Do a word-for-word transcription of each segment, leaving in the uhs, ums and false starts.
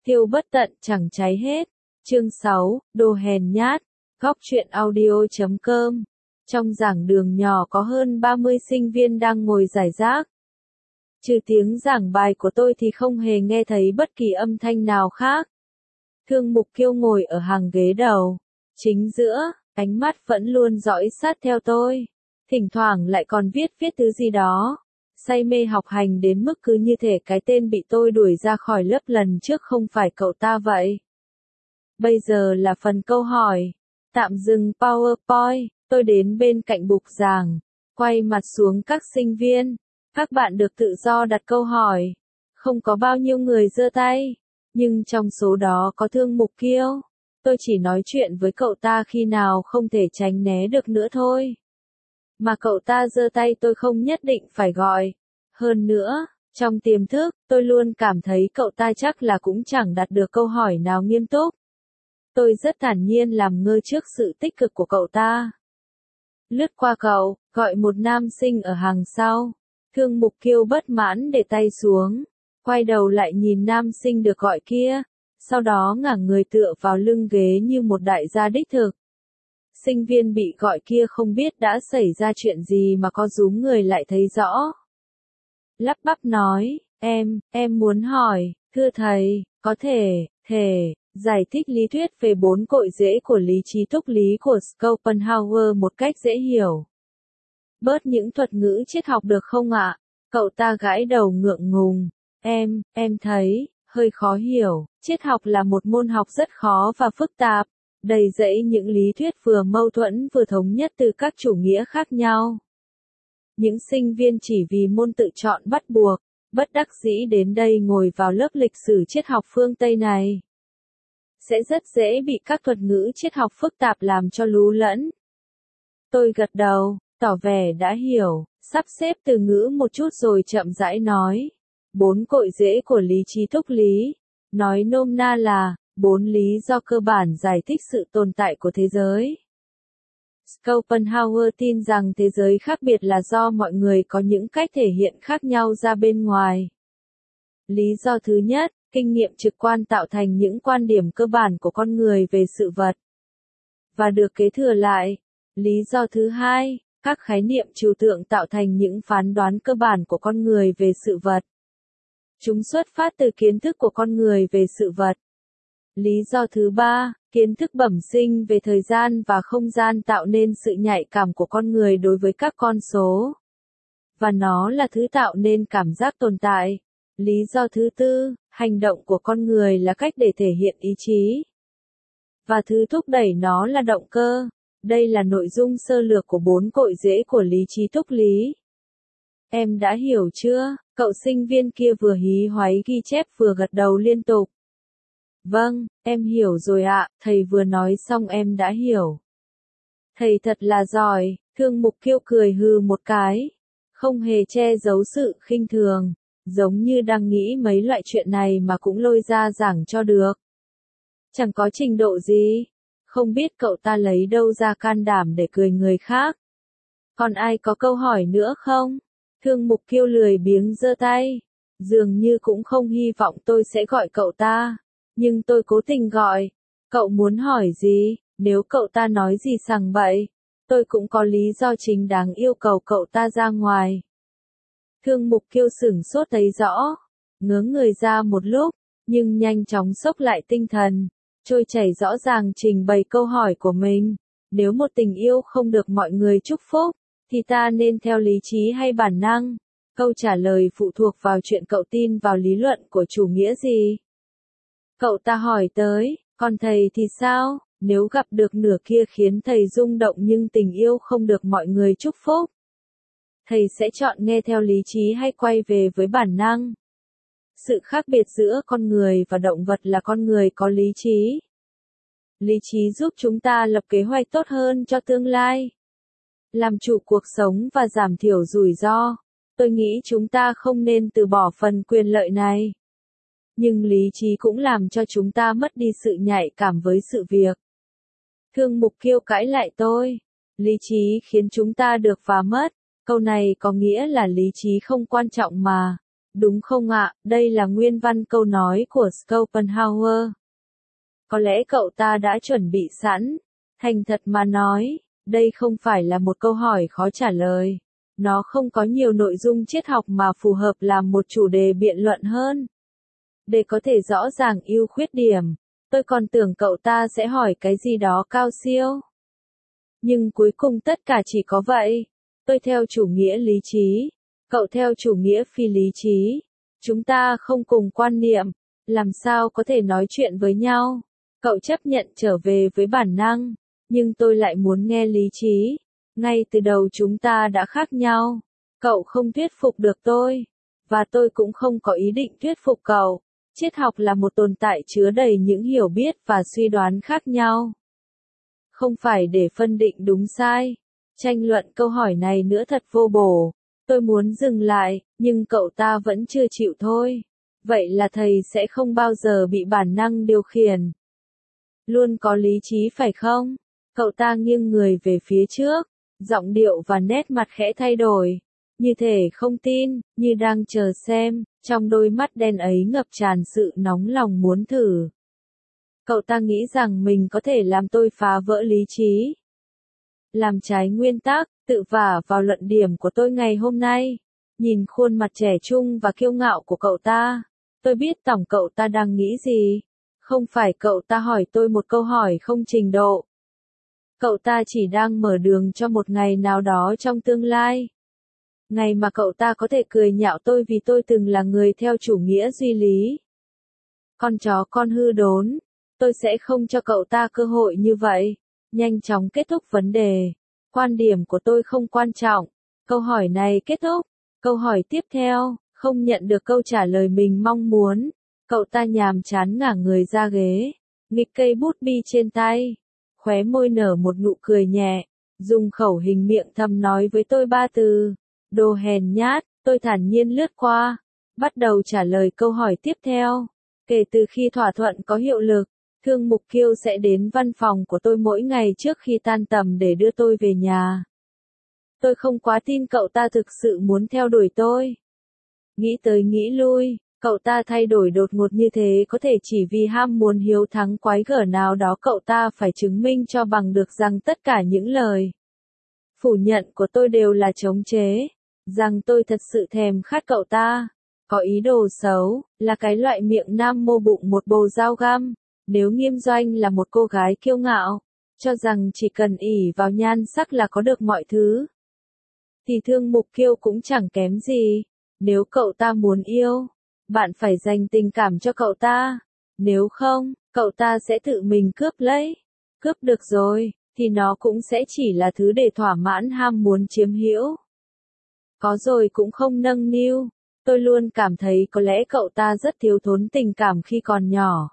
Tiêu bất tận chẳng cháy hết. Chương sáu, đồ hèn nhát. Góc truyện audio chấm com. Trong giảng đường nhỏ có hơn ba mươi sinh viên đang ngồi rải rác. Trừ tiếng giảng bài của tôi thì không hề nghe thấy bất kỳ âm thanh nào khác. Thương Mục Kiêu ngồi ở hàng ghế đầu, chính giữa, ánh mắt vẫn luôn dõi sát theo tôi. Thỉnh thoảng lại còn viết viết thứ gì đó. Say mê học hành đến mức cứ như thể cái tên bị tôi đuổi ra khỏi lớp lần trước không phải cậu ta vậy. Bây giờ là phần câu hỏi. Tạm dừng PowerPoint, tôi đến bên cạnh bục giảng, quay mặt xuống các sinh viên. Các bạn được tự do đặt câu hỏi. Không có bao nhiêu người giơ tay, nhưng trong số đó có Thương Mục Kiêu. Tôi chỉ nói chuyện với cậu ta khi nào không thể tránh né được nữa thôi. Mà cậu ta giơ tay tôi không nhất định phải gọi. Hơn nữa, trong tiềm thức, tôi luôn cảm thấy cậu ta chắc là cũng chẳng đặt được câu hỏi nào nghiêm túc. Tôi rất thản nhiên làm ngơ trước sự tích cực của cậu ta. Lướt qua cậu, gọi một nam sinh ở hàng sau. Thương Mục Kiêu bất mãn để tay xuống, quay đầu lại nhìn nam sinh được gọi kia, sau đó ngả người tựa vào lưng ghế như một đại gia đích thực. Sinh viên bị gọi kia không biết đã xảy ra chuyện gì mà có rúm người lại thấy rõ. Lắp bắp nói, em, em muốn hỏi, thưa thầy, có thể, thể, giải thích lý thuyết về bốn cội rễ của lý trí túc lý của Schopenhauer một cách dễ hiểu. Bớt những thuật ngữ triết học được không ạ? Cậu ta gãi đầu ngượng ngùng. Em, em thấy, hơi khó hiểu, triết học là một môn học rất khó và phức tạp, đầy dẫy những lý thuyết vừa mâu thuẫn vừa thống nhất từ các chủ nghĩa khác nhau. Những sinh viên chỉ vì môn tự chọn bắt buộc, bất đắc dĩ đến đây ngồi vào lớp lịch sử triết học phương Tây này. Sẽ rất dễ bị các thuật ngữ triết học phức tạp làm cho lú lẫn. Tôi gật đầu, tỏ vẻ đã hiểu, sắp xếp từ ngữ một chút rồi chậm rãi nói. Bốn cội rễ của lý trí túc lý, nói nôm na là, bốn lý do cơ bản giải thích sự tồn tại của thế giới. Schopenhauer tin rằng thế giới khác biệt là do mọi người có những cách thể hiện khác nhau ra bên ngoài. Lý do thứ nhất, kinh nghiệm trực quan tạo thành những quan điểm cơ bản của con người về sự vật, và được kế thừa lại. Lý do thứ hai, các khái niệm trừu tượng tạo thành những phán đoán cơ bản của con người về sự vật. Chúng xuất phát từ kiến thức của con người về sự vật. Lý do thứ ba, kiến thức bẩm sinh về thời gian và không gian tạo nên sự nhạy cảm của con người đối với các con số. Và nó là thứ tạo nên cảm giác tồn tại. Lý do thứ tư, hành động của con người là cách để thể hiện ý chí. Và thứ thúc đẩy nó là động cơ. Đây là nội dung sơ lược của bốn cội rễ của lý trí túc lý. Em đã hiểu chưa? Cậu sinh viên kia vừa hí hoáy ghi chép vừa gật đầu liên tục. Vâng, em hiểu rồi ạ, thầy vừa nói xong em đã hiểu. Thầy thật là giỏi, Thương Mục Kiêu cười hừ một cái. Không hề che giấu sự khinh thường, giống như đang nghĩ mấy loại chuyện này mà cũng lôi ra giảng cho được. Chẳng có trình độ gì. Không biết cậu ta lấy đâu ra can đảm để cười người khác. Còn ai có câu hỏi nữa không? Thương Mục Kiêu lười biếng giơ tay. Dường như cũng không hy vọng tôi sẽ gọi cậu ta. Nhưng tôi cố tình gọi. Cậu muốn hỏi gì? Nếu cậu ta nói gì sằng bậy, tôi cũng có lý do chính đáng yêu cầu cậu ta ra ngoài. Thương Mục Kiêu sửng sốt thấy rõ. Ngớ người ra một lúc, nhưng nhanh chóng xốc lại tinh thần. Trôi chảy rõ ràng trình bày câu hỏi của mình. Nếu một tình yêu không được mọi người chúc phúc, thì ta nên theo lý trí hay bản năng? Câu trả lời phụ thuộc vào chuyện cậu tin vào lý luận của chủ nghĩa gì. Cậu ta hỏi tới, còn thầy thì sao? Nếu gặp được nửa kia khiến thầy rung động nhưng tình yêu không được mọi người chúc phúc, thầy sẽ chọn nghe theo lý trí hay quay về với bản năng? Sự khác biệt giữa con người và động vật là con người có lý trí. Lý trí giúp chúng ta lập kế hoạch tốt hơn cho tương lai, làm chủ cuộc sống và giảm thiểu rủi ro. Tôi nghĩ chúng ta không nên từ bỏ phần quyền lợi này. Nhưng lý trí cũng làm cho chúng ta mất đi sự nhạy cảm với sự việc. Thương Mục Kiêu cãi lại tôi. Lý trí khiến chúng ta được và mất. Câu này có nghĩa là lý trí không quan trọng mà. Đúng không ạ, đây là nguyên văn câu nói của Schopenhauer. Có lẽ cậu ta đã chuẩn bị sẵn. Thành thật mà nói, đây không phải là một câu hỏi khó trả lời. Nó không có nhiều nội dung triết học mà phù hợp làm một chủ đề biện luận hơn. Để có thể rõ ràng ưu khuyết điểm, tôi còn tưởng cậu ta sẽ hỏi cái gì đó cao siêu. Nhưng cuối cùng tất cả chỉ có vậy. Tôi theo chủ nghĩa lý trí, cậu theo chủ nghĩa phi lý trí. Chúng ta không cùng quan niệm, làm sao có thể nói chuyện với nhau. Cậu chấp nhận trở về với bản năng, nhưng tôi lại muốn nghe lý trí. Ngay từ đầu chúng ta đã khác nhau. Cậu không thuyết phục được tôi, và tôi cũng không có ý định thuyết phục cậu. Triết học là một tồn tại chứa đầy những hiểu biết và suy đoán khác nhau. Không phải để phân định đúng sai. Tranh luận câu hỏi này nữa thật vô bổ. Tôi muốn dừng lại, nhưng cậu ta vẫn chưa chịu thôi. Vậy là thầy sẽ không bao giờ bị bản năng điều khiển. Luôn có lý trí phải không? Cậu ta nghiêng người về phía trước, giọng điệu và nét mặt khẽ thay đổi. Như thể không tin, như đang chờ xem, trong đôi mắt đen ấy ngập tràn sự nóng lòng muốn thử. Cậu ta nghĩ rằng mình có thể làm tôi phá vỡ lý trí. Làm trái nguyên tắc, tự vả vào luận điểm của tôi ngày hôm nay. Nhìn khuôn mặt trẻ trung và kiêu ngạo của cậu ta, tôi biết tổng cậu ta đang nghĩ gì. Không phải cậu ta hỏi tôi một câu hỏi không trình độ. Cậu ta chỉ đang mở đường cho một ngày nào đó trong tương lai. Ngày mà cậu ta có thể cười nhạo tôi vì tôi từng là người theo chủ nghĩa duy lý. Con chó con hư đốn. Tôi sẽ không cho cậu ta cơ hội như vậy. Nhanh chóng kết thúc vấn đề. Quan điểm của tôi không quan trọng. Câu hỏi này kết thúc. Câu hỏi tiếp theo, không nhận được câu trả lời mình mong muốn. Cậu ta nhàm chán ngả người ra ghế. Nghịch cây bút bi trên tay. Khóe môi nở một nụ cười nhẹ. Dùng khẩu hình miệng thầm nói với tôi ba từ. Đồ hèn nhát, tôi thản nhiên lướt qua. Bắt đầu trả lời câu hỏi tiếp theo. Kể từ khi thỏa thuận có hiệu lực, Thương Mục Kiêu sẽ đến văn phòng của tôi mỗi ngày trước khi tan tầm để đưa tôi về nhà. Tôi không quá tin cậu ta thực sự muốn theo đuổi tôi. Nghĩ tới nghĩ lui, cậu ta thay đổi đột ngột như thế có thể chỉ vì ham muốn hiếu thắng quái gở nào đó cậu ta phải chứng minh cho bằng được rằng tất cả những lời phủ nhận của tôi đều là chống chế. Rằng tôi thật sự thèm khát cậu ta. Có ý đồ xấu, là cái loại miệng nam mô bụng một bầu dao găm. Nếu Nghiêm Doanh là một cô gái kiêu ngạo, cho rằng chỉ cần ỷ vào nhan sắc là có được mọi thứ, thì Thương Mục Kiêu cũng chẳng kém gì. Nếu cậu ta muốn yêu, bạn phải dành tình cảm cho cậu ta. Nếu không, cậu ta sẽ tự mình cướp lấy. Cướp được rồi, thì nó cũng sẽ chỉ là thứ để thỏa mãn ham muốn chiếm hữu. Có rồi cũng không nâng niu. Tôi luôn cảm thấy có lẽ cậu ta rất thiếu thốn tình cảm khi còn nhỏ.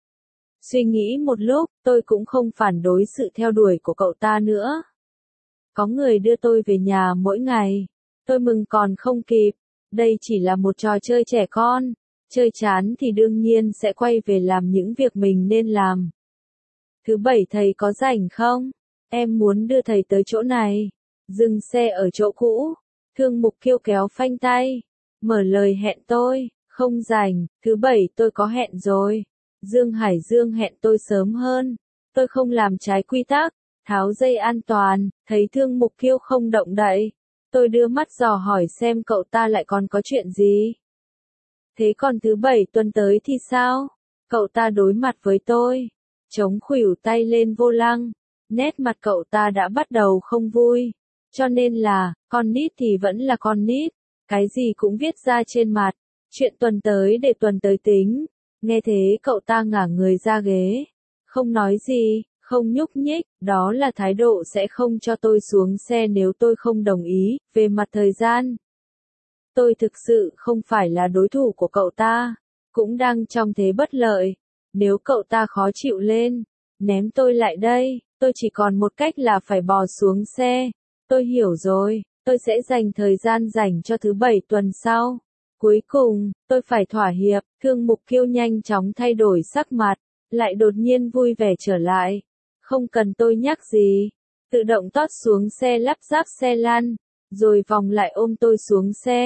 Suy nghĩ một lúc, tôi cũng không phản đối sự theo đuổi của cậu ta nữa. Có người đưa tôi về nhà mỗi ngày. Tôi mừng còn không kịp. Đây chỉ là một trò chơi trẻ con. Chơi chán thì đương nhiên sẽ quay về làm những việc mình nên làm. Thứ bảy thầy có rảnh không? Em muốn đưa thầy tới chỗ này. Dừng xe ở chỗ cũ. Thương Mục Kiêu kéo phanh tay. Mở lời hẹn tôi. Không rảnh, thứ bảy tôi có hẹn rồi. Dương Hải Dương hẹn tôi sớm hơn. Tôi không làm trái quy tắc. Tháo dây an toàn, thấy Thương Mục Kiêu không động đậy. Tôi đưa mắt dò hỏi xem cậu ta lại còn có chuyện gì. Thế còn thứ bảy tuần tới thì sao? Cậu ta đối mặt với tôi. Chống khuỷu tay lên vô lăng. Nét mặt cậu ta đã bắt đầu không vui. Cho nên là, con nít thì vẫn là con nít. Cái gì cũng viết ra trên mặt. Chuyện tuần tới để tuần tới tính. Nghe thế cậu ta ngả người ra ghế. Không nói gì, không nhúc nhích. Đó là thái độ sẽ không cho tôi xuống xe nếu tôi không đồng ý. Về mặt thời gian, tôi thực sự không phải là đối thủ của cậu ta. Cũng đang trong thế bất lợi. Nếu cậu ta khó chịu lên, ném tôi lại đây. Tôi chỉ còn một cách là phải bò xuống xe. Tôi hiểu rồi, tôi sẽ dành thời gian rảnh cho thứ bảy tuần sau. Cuối cùng, tôi phải thỏa hiệp. Thương Mục Kiêu nhanh chóng thay đổi sắc mặt, lại đột nhiên vui vẻ trở lại. Không cần tôi nhắc gì. Tự động tót xuống xe lắp ráp xe lăn, rồi vòng lại ôm tôi xuống xe.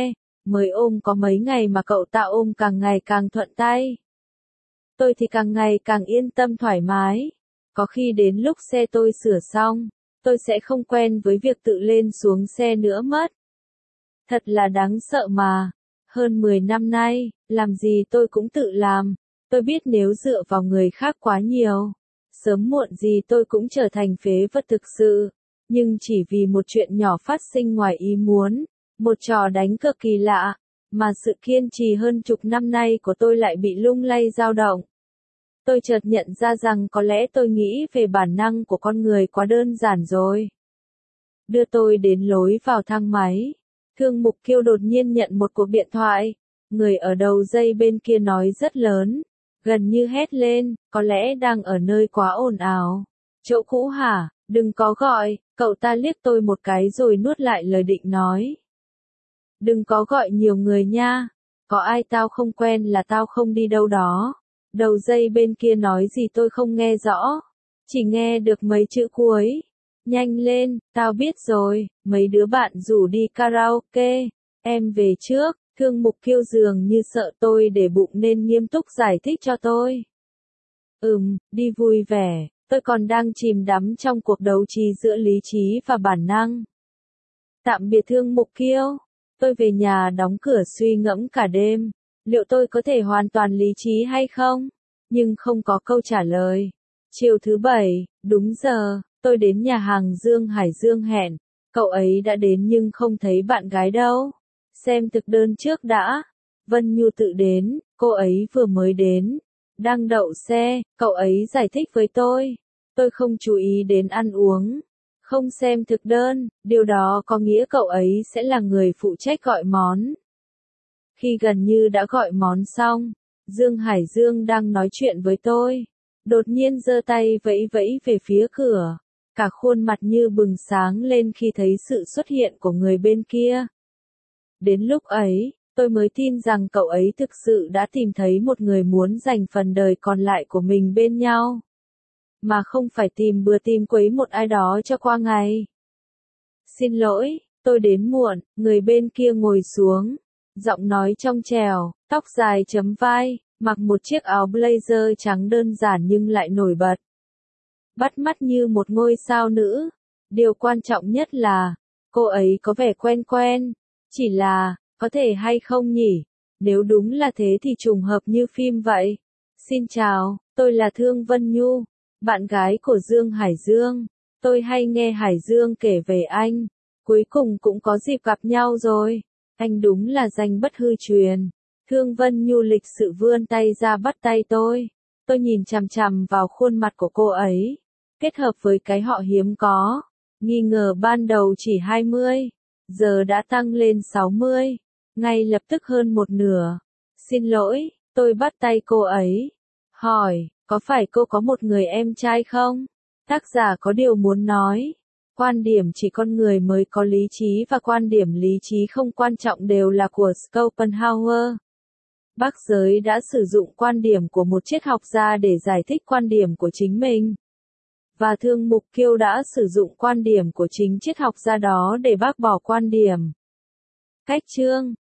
Mới ôm có mấy ngày mà cậu ta ôm càng ngày càng thuận tay. Tôi thì càng ngày càng yên tâm thoải mái. Có khi đến lúc xe tôi sửa xong, tôi sẽ không quen với việc tự lên xuống xe nữa mất. Thật là đáng sợ mà. Hơn mười năm nay, làm gì tôi cũng tự làm. Tôi biết nếu dựa vào người khác quá nhiều, sớm muộn gì tôi cũng trở thành phế vật thực sự. Nhưng chỉ vì một chuyện nhỏ phát sinh ngoài ý muốn, một trò đánh cực kỳ lạ, mà sự kiên trì hơn chục năm nay của tôi lại bị lung lay dao động. Tôi chợt nhận ra rằng có lẽ tôi nghĩ về bản năng của con người quá đơn giản rồi. Đưa tôi đến lối vào thang máy. Thương Mục Kiêu đột nhiên nhận một cuộc điện thoại. Người ở đầu dây bên kia nói rất lớn, gần như hét lên, có lẽ đang ở nơi quá ồn ào. Chỗ cũ hả? Đừng có gọi. Cậu ta liếc tôi một cái rồi nuốt lại lời định nói. Đừng có gọi nhiều người nha. Có ai tao không quen là tao không đi đâu đó. Đầu dây bên kia nói gì tôi không nghe rõ. Chỉ nghe được mấy chữ cuối. Nhanh lên, tao biết rồi. Mấy đứa bạn rủ đi karaoke. Em về trước. Thương Mục Kiêu dường như sợ tôi để bụng nên nghiêm túc giải thích cho tôi. Ừm, đi vui vẻ. Tôi còn đang chìm đắm trong cuộc đấu trí giữa lý trí và bản năng. Tạm biệt Thương Mục Kiêu. Tôi về nhà đóng cửa suy ngẫm cả đêm. Liệu tôi có thể hoàn toàn lý trí hay không? Nhưng không có câu trả lời. Chiều thứ bảy, đúng giờ, tôi đến nhà hàng Dương Hải Dương hẹn. Cậu ấy đã đến nhưng không thấy bạn gái đâu. Xem thực đơn trước đã. Vân Nhu tự đến, cô ấy vừa mới đến. Đang đậu xe, cậu ấy giải thích với tôi. Tôi không chú ý đến ăn uống. Không xem thực đơn, điều đó có nghĩa cậu ấy sẽ là người phụ trách gọi món. Khi gần như đã gọi món xong, Dương Hải Dương đang nói chuyện với tôi. Đột nhiên giơ tay vẫy vẫy về phía cửa. Cả khuôn mặt như bừng sáng lên khi thấy sự xuất hiện của người bên kia. Đến lúc ấy, tôi mới tin rằng cậu ấy thực sự đã tìm thấy một người muốn dành phần đời còn lại của mình bên nhau. Mà không phải tìm bừa tìm quấy một ai đó cho qua ngày. Xin lỗi, tôi đến muộn, người bên kia ngồi xuống. Giọng nói trong trẻo, tóc dài chấm vai, mặc một chiếc áo blazer trắng đơn giản nhưng lại nổi bật. Bắt mắt như một ngôi sao nữ. Điều quan trọng nhất là, cô ấy có vẻ quen quen. Chỉ là, có thể hay không nhỉ? Nếu đúng là thế thì trùng hợp như phim vậy. Xin chào, tôi là Thương Vân Nhu, bạn gái của Dương Hải Dương. Tôi hay nghe Hải Dương kể về anh. Cuối cùng cũng có dịp gặp nhau rồi. Anh đúng là danh bất hư truyền. Thương Vân Nhu lịch sự vươn tay ra bắt tay tôi. Tôi nhìn chằm chằm vào khuôn mặt của cô ấy. Kết hợp với cái họ hiếm có. Nghi ngờ ban đầu chỉ hai mươi. Giờ đã tăng lên sáu mươi. Ngay lập tức hơn một nửa. Xin lỗi, tôi bắt tay cô ấy. Hỏi, có phải cô có một người em trai không? Tác giả có điều muốn nói. Quan điểm chỉ con người mới có lý trí và quan điểm lý trí không quan trọng đều là của Schopenhauer. Bác Giới đã sử dụng quan điểm của một triết học gia để giải thích quan điểm của chính mình. Và Thương Mục Kiêu đã sử dụng quan điểm của chính triết học gia đó để bác bỏ quan điểm. Cách chương